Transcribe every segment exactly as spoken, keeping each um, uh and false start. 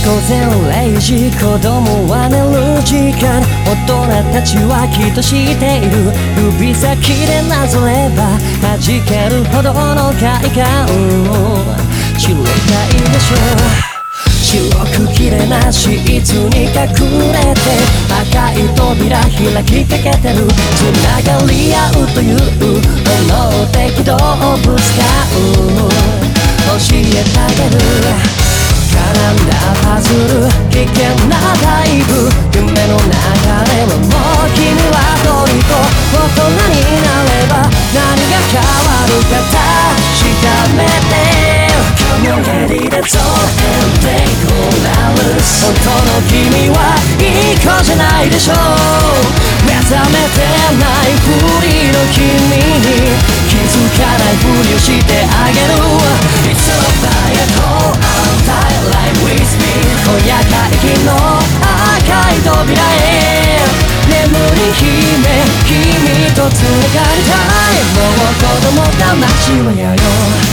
午前れいじ、子供は寝る時間、大人たちはきっと知っている。指先でなぞれば弾けるほどの快感、知りたいでしょう。白く綺麗なシーツに隠れて赤い扉開きかけてる。繋がり合うという本能的動物感、教えてあげる。絡んだパズル、危険なダイブ、夢の中ではもう君はどうにか大人になれば何が変わるか確かめて。 Come on get it, that's all and take all hours。 本当の君はいい子じゃないでしょう。目覚めてないふりの君に気づかないふりをしてあげる。 It's a fire call今夜会議の赤い扉へ眠り姫、君と連れ帰りたい。もう子供だ街はやよ。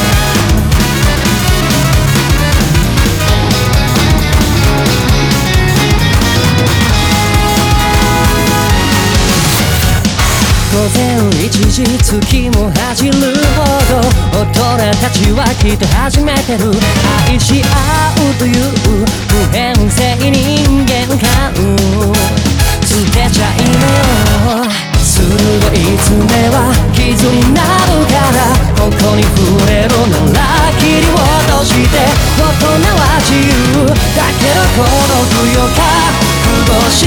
午前いちじ、月も走るほど大人たちはきっと始めてる。愛し合うという普遍性人間観、捨てちゃいなよ。鋭い爪は傷になるから、ここに触れるなら切り落として。大人は自由だけど孤独よ覚悟して。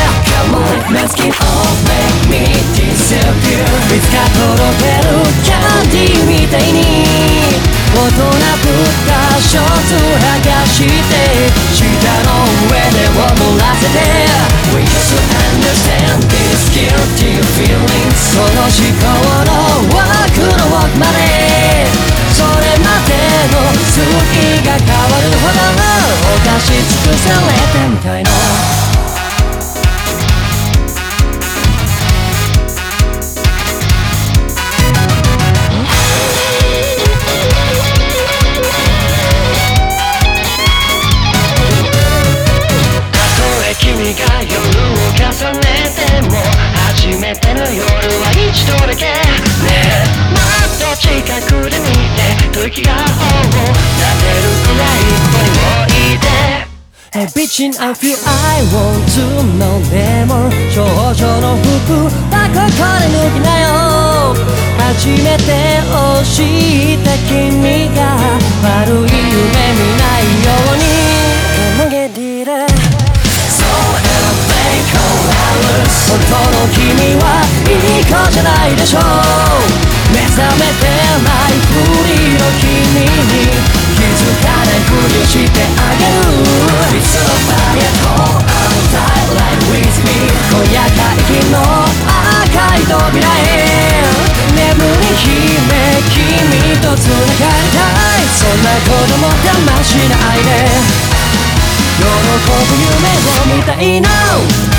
Come on, let's keep on, make me disappear。 いつか届けるキャンディーみたいに大人ぶったショーツ剥がして舌の上で踊らせて。 We used to understand this guilty feeling。 その思考の枠の奥まで、それまでの好きが変わるほど犯し尽くされてみたいの。君が夜を重ねても初めての夜は一度だけね。えもっと近くで見て時が頬を撫でるくらいここにもいて。 Hey bitchin' I feel I want to know。 でも少女の服はここで脱ぎなよ。初めてを知った君が悪い夢見ないようにもげりれ。本当の君はいい子じゃないでしょう。目覚めてないふりの君に気づかないふりをしてあげる。 It's a fire call outside like with me。 今夜会議の赤い扉へ眠り姫、君と繋がりたい。そんな子供騙しないで喜ぶ夢を見たいの。